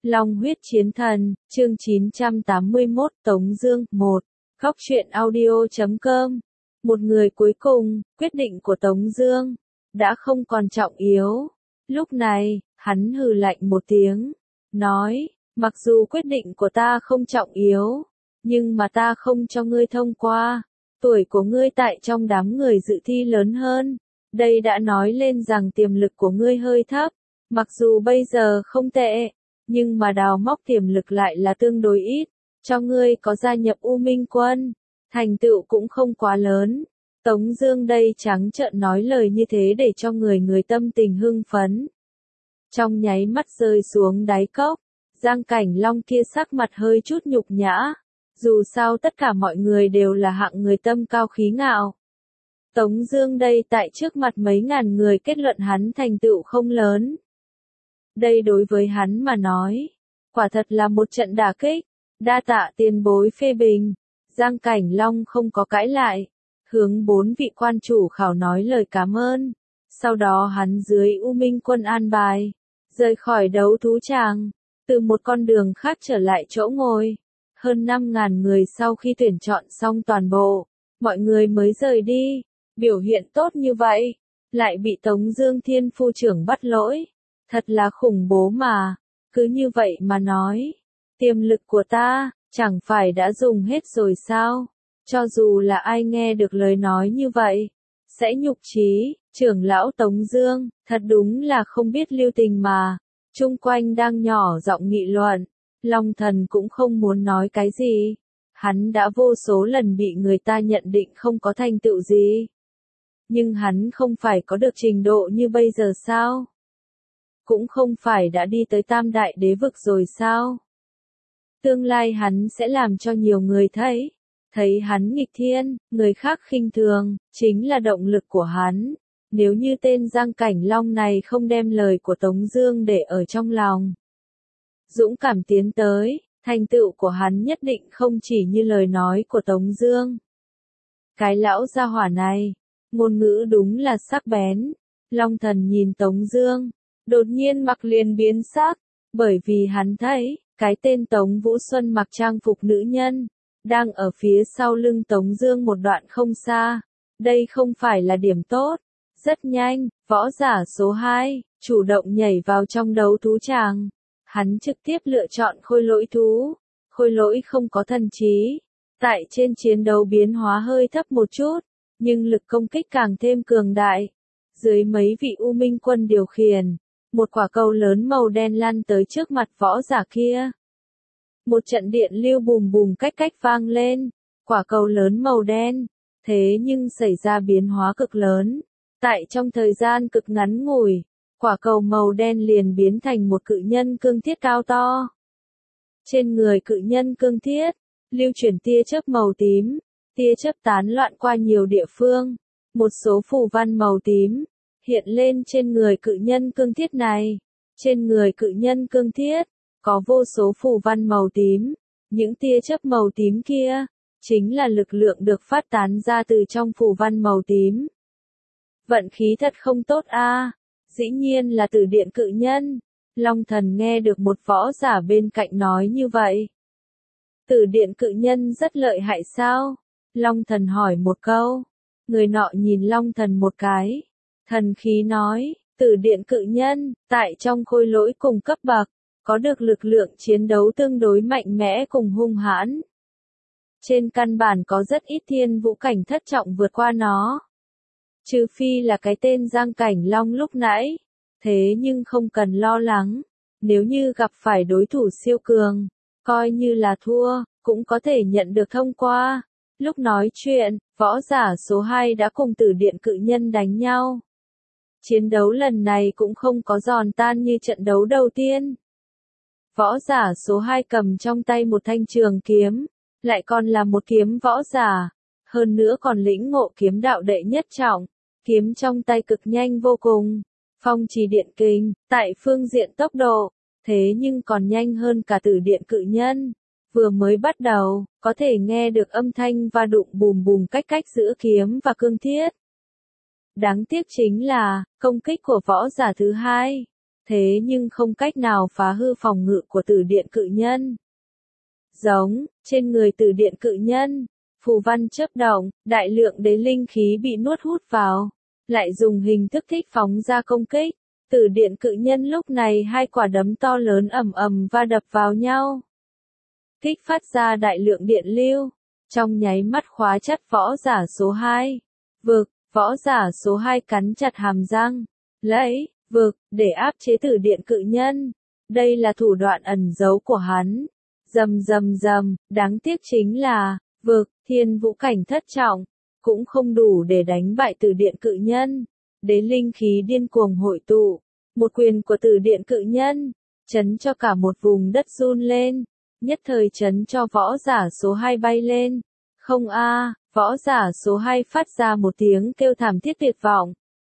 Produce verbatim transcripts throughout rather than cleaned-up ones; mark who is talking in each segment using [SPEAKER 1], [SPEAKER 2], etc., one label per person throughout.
[SPEAKER 1] Long huyết chiến thần, chương chín trăm tám mươi mốt, Tống Dương, một. Góc truyện audio chấm com. Một người cuối cùng, quyết định của Tống Dương đã không còn trọng yếu. Lúc này, hắn hừ lạnh một tiếng, nói, mặc dù quyết định của ta không trọng yếu, nhưng mà ta không cho ngươi thông qua. Tuổi của ngươi tại trong đám người dự thi lớn hơn, đây đã nói lên rằng tiềm lực của ngươi hơi thấp. Mặc dù bây giờ không tệ, nhưng mà đào móc tiềm lực lại là tương đối ít. Cho ngươi có gia nhập U Minh Quân, thành tựu cũng không quá lớn. Tống Dương đây trắng trợn nói lời như thế để cho người người tâm tình hưng phấn. Trong nháy mắt rơi xuống đáy cốc, Giang Cảnh Long kia sắc mặt hơi chút nhục nhã. Dù sao tất cả mọi người đều là hạng người tâm cao khí ngạo. Tống Dương đây tại trước mặt mấy ngàn người kết luận hắn thành tựu không lớn. Đây đối với hắn mà nói, quả thật là một trận đả kích. Đa tạ tiền bối phê bình. Giang Cảnh Long không có cãi lại, hướng bốn vị quan chủ khảo nói lời cảm ơn. Sau đó hắn dưới U Minh Quân an bài, rời khỏi đấu thú tràng, từ một con đường khác trở lại chỗ ngồi. Hơn năm ngàn người sau khi tuyển chọn xong toàn bộ, mọi người mới rời đi. Biểu hiện tốt như vậy, lại bị Tống Dương Thiên Phu trưởng bắt lỗi, thật là khủng bố mà. Cứ như vậy mà nói, tiềm lực của ta chẳng phải đã dùng hết rồi sao? Cho dù là ai nghe được lời nói như vậy, sẽ nhục chí. Trưởng lão Tống Dương thật đúng là không biết lưu tình mà. Chung quanh đang nhỏ giọng nghị luận. Long Thần cũng không muốn nói cái gì. Hắn đã vô số lần bị người ta nhận định không có thành tựu gì. Nhưng hắn không phải có được trình độ như bây giờ sao? Cũng không phải đã đi tới tam đại đế vực rồi sao? Tương lai hắn sẽ làm cho nhiều người thấy. Thấy hắn nghịch thiên, người khác khinh thường, chính là động lực của hắn. Nếu như tên Giang Cảnh Long này không đem lời của Tống Dương để ở trong lòng, dũng cảm tiến tới, thành tựu của hắn nhất định không chỉ như lời nói của Tống Dương. Cái lão gia hỏa này, ngôn ngữ đúng là sắc bén. Long Thần nhìn Tống Dương, đột nhiên mặt liền biến sắc, bởi vì hắn thấy, cái tên Tống Vũ Xuân mặc trang phục nữ nhân, đang ở phía sau lưng Tống Dương một đoạn không xa. Đây không phải là điểm tốt. Rất nhanh, võ giả số hai, chủ động nhảy vào trong đấu thú tràng. Hắn trực tiếp lựa chọn khôi lỗi thú. Khôi lỗi không có thần trí, tại trên chiến đấu biến hóa hơi thấp một chút, nhưng lực công kích càng thêm cường đại. Dưới mấy vị U Minh Quân điều khiển, một quả cầu lớn màu đen lăn tới trước mặt võ giả kia. Một trận điện lưu bùm bùm cách cách vang lên, quả cầu lớn màu đen, thế nhưng xảy ra biến hóa cực lớn. Tại trong thời gian cực ngắn ngủi, quả cầu màu đen liền biến thành một cự nhân cương thiết cao to. Trên người cự nhân cương thiết, lưu chuyển tia chớp màu tím, tia chớp tán loạn qua nhiều địa phương. Một số phù văn màu tím hiện lên trên người cự nhân cương thiết này. Trên người cự nhân cương thiết có vô số phù văn màu tím. Những tia chớp màu tím kia chính là lực lượng được phát tán ra từ trong phù văn màu tím. Vận khí thật không tốt a. À. Dĩ nhiên là Tử Điện cự nhân. Long Thần nghe được một võ giả bên cạnh nói như vậy. Tử Điện cự nhân rất lợi hại sao? Long Thần hỏi một câu. Người nọ nhìn Long Thần một cái. Thần khí nói, Tử Điện cự nhân, tại trong khôi lỗi cùng cấp bậc, có được lực lượng chiến đấu tương đối mạnh mẽ cùng hung hãn. Trên căn bản có rất ít thiên vũ cảnh thất trọng vượt qua nó. Trừ phi là cái tên Giang Cảnh Long lúc nãy. Thế nhưng không cần lo lắng. Nếu như gặp phải đối thủ siêu cường, coi như là thua, cũng có thể nhận được thông qua. Lúc nói chuyện, võ giả số hai đã cùng Tử Điện cự nhân đánh nhau. Chiến đấu lần này cũng không có giòn tan như trận đấu đầu tiên. Võ giả số hai cầm trong tay một thanh trường kiếm, lại còn là một kiếm võ giả, hơn nữa còn lĩnh ngộ kiếm đạo đệ nhất trọng, kiếm trong tay cực nhanh vô cùng, phong trì điện kình, tại phương diện tốc độ, thế nhưng còn nhanh hơn cả Tử Điện cự nhân. Vừa mới bắt đầu, có thể nghe được âm thanh va đụng bùm bùm cách cách giữa kiếm và cương thiết. Đáng tiếc chính là, công kích của võ giả thứ hai, thế nhưng không cách nào phá hư phòng ngự của Tử Điện Cự Nhân. Giống, trên người Tử Điện Cự Nhân, phù văn chớp động, đại lượng đế linh khí bị nuốt hút vào, lại dùng hình thức thích phóng ra công kích. Tử Điện Cự Nhân lúc này hai quả đấm to lớn ầm ầm va đập vào nhau, kích phát ra đại lượng điện lưu, trong nháy mắt khóa chặt võ giả số hai. Vực, võ giả số hai cắn chặt hàm răng, lấy, vực, để áp chế Tử Điện Cự Nhân. Đây là thủ đoạn ẩn giấu của hắn. Rầm rầm rầm, đáng tiếc chính là, vực, thiên vũ cảnh thất trọng, cũng không đủ để đánh bại Tử Điện Cự Nhân. Đế linh khí điên cuồng hội tụ, một quyền của Tử Điện Cự Nhân, chấn cho cả một vùng đất run lên, nhất thời chấn cho võ giả số hai bay lên. Không a, võ giả số hai phát ra một tiếng kêu thảm thiết tuyệt vọng.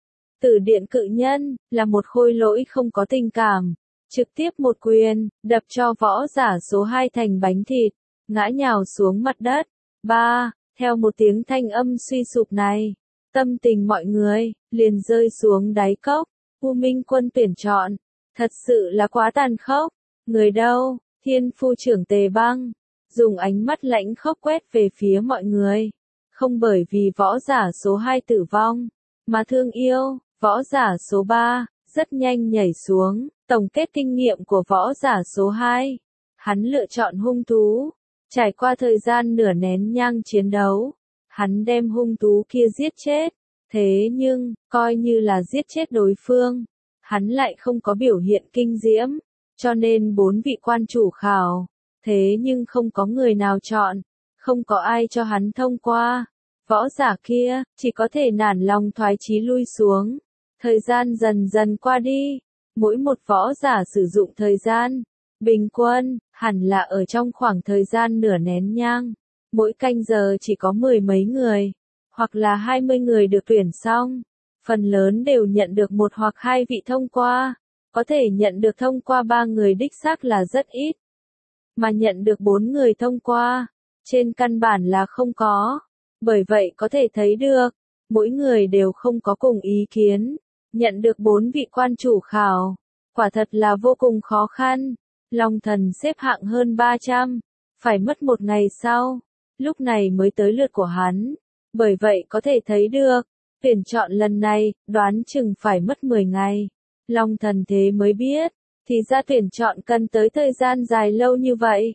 [SPEAKER 1] Tử Điện Cự Nhân, là một khôi lỗi không có tình cảm, trực tiếp một quyền, đập cho võ giả số hai thành bánh thịt, ngã nhào xuống mặt đất. Ba, theo một tiếng thanh âm suy sụp này, tâm tình mọi người, liền rơi xuống đáy cốc. U Minh Quân tuyển chọn, thật sự là quá tàn khốc. Người đâu, Thiên Phu trưởng Tề Băng, dùng ánh mắt lãnh khốc quét về phía mọi người. Không bởi vì võ giả số hai tử vong, mà thương yêu, võ giả số ba, rất nhanh nhảy xuống, tổng kết kinh nghiệm của võ giả số hai. Hắn lựa chọn hung thú, trải qua thời gian nửa nén nhang chiến đấu, hắn đem hung thú kia giết chết. Thế nhưng, coi như là giết chết đối phương, hắn lại không có biểu hiện kinh diễm, cho nên bốn vị quan chủ khảo, thế nhưng không có người nào chọn, không có ai cho hắn thông qua. Võ giả kia, chỉ có thể nản lòng thoái chí lui xuống. Thời gian dần dần qua đi, mỗi một võ giả sử dụng thời gian, bình quân, hẳn là ở trong khoảng thời gian nửa nén nhang, mỗi canh giờ chỉ có mười mấy người, hoặc là hai mươi người được tuyển xong, phần lớn đều nhận được một hoặc hai vị thông qua, có thể nhận được thông qua ba người đích xác là rất ít, mà nhận được bốn người thông qua, trên căn bản là không có, bởi vậy có thể thấy được, mỗi người đều không có cùng ý kiến, nhận được bốn vị quan chủ khảo, quả thật là vô cùng khó khăn. Long Thần xếp hạng hơn ba trăm, phải mất một ngày sau, lúc này mới tới lượt của hắn. Bởi vậy có thể thấy được, tuyển chọn lần này, đoán chừng phải mất mười ngày. Long Thần thế mới biết, thì ra tuyển chọn cần tới thời gian dài lâu như vậy.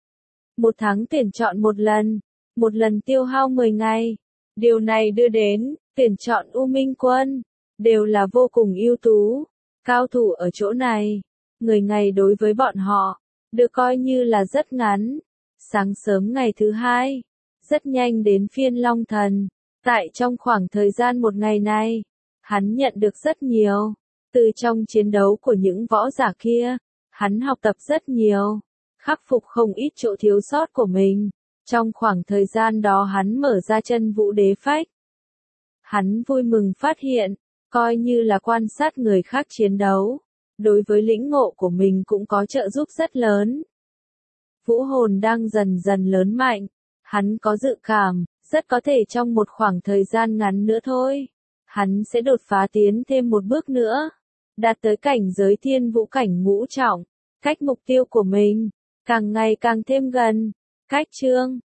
[SPEAKER 1] Một tháng tuyển chọn một lần, một lần tiêu hao mười ngày. Điều này đưa đến, tuyển chọn U Minh Quân, đều là vô cùng ưu tú, cao thủ ở chỗ này. Người ngày đối với bọn họ, được coi như là rất ngắn. Sáng sớm ngày thứ hai, rất nhanh đến phiên Long Thần. Tại trong khoảng thời gian một ngày này, hắn nhận được rất nhiều. Từ trong chiến đấu của những võ giả kia, hắn học tập rất nhiều, khắc phục không ít chỗ thiếu sót của mình. Trong khoảng thời gian đó hắn mở ra chân vũ đế phách. Hắn vui mừng phát hiện, coi như là quan sát người khác chiến đấu, đối với lĩnh ngộ của mình cũng có trợ giúp rất lớn. Vũ hồn đang dần dần lớn mạnh, hắn có dự cảm, rất có thể trong một khoảng thời gian ngắn nữa thôi, hắn sẽ đột phá tiến thêm một bước nữa, đạt tới cảnh giới thiên vũ cảnh ngũ trọng, cách mục tiêu của mình, càng ngày càng thêm gần. Cách chương